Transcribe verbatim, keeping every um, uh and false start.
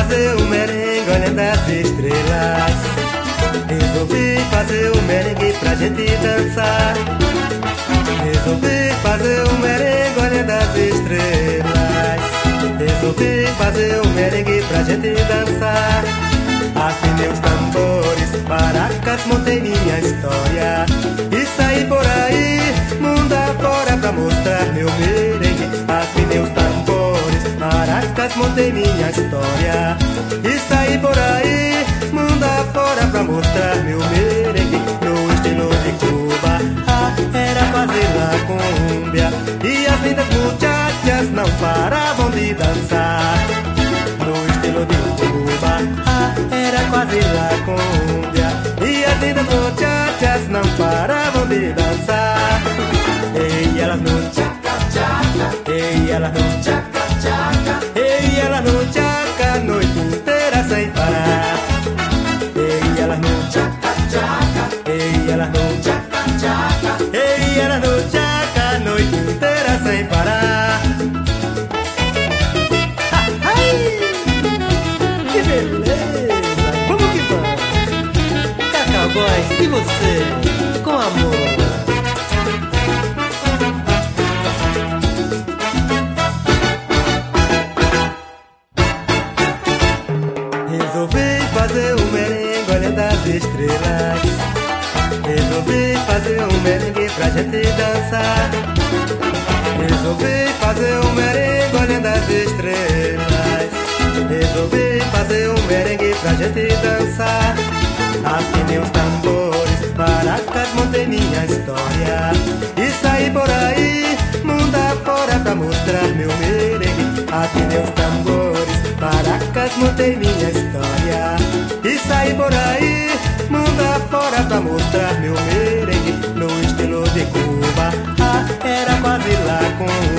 fazer um merengue olhando as estrelas. Resolvi fazer um merengue pra gente dançar. Resolvi fazer um merengue olhando as estrelas. Resolvi fazer um merengue pra gente dançar. Afinei os tambores, maracas, montei minha história e saí por aí, mundo afora, pra mostrar meu merengue. Afinei os tambores, maracas, montei minha história e saí por aí, mundo afora, pra mostrar meu merengue. No estilo de Cuba, ah, era fazer la cumbia e as lindas muchachas não paravam de dançar. No estilo de Cuba, ah, era quase la cumbia e as lindas muchachas não paravam de dançar. Ei, elas no tchaca, tchaca, ei, elas no tchaca, tchaca, ei, elas no tchaca, a noite inteira sem parar. Ei, elas no tchaca, tchaca, ei, elas no tchaca, tchaca, ei, elas no tchaca, a noite inteira sem parar. Que beleza! Vamos que vamos! Cacau Boys, e você? Com amor! Resolvi fazer um merengue olhando as estrelas. Resolvi fazer um merengue pra gente dançar. Resolvi fazer um merengue olhando as estrelas. Resolvi fazer um merengue pra gente dançar. Afinei os tambores, maracas, montei minha história e saí por aí, mundo afora, pra mostrar meu merengue. Afinei os tambores, maracas, montei minha história e saí por aí, mundo afora, pra mostrar meu merengue. No estilo de Cuba, ah, era quase la cumbia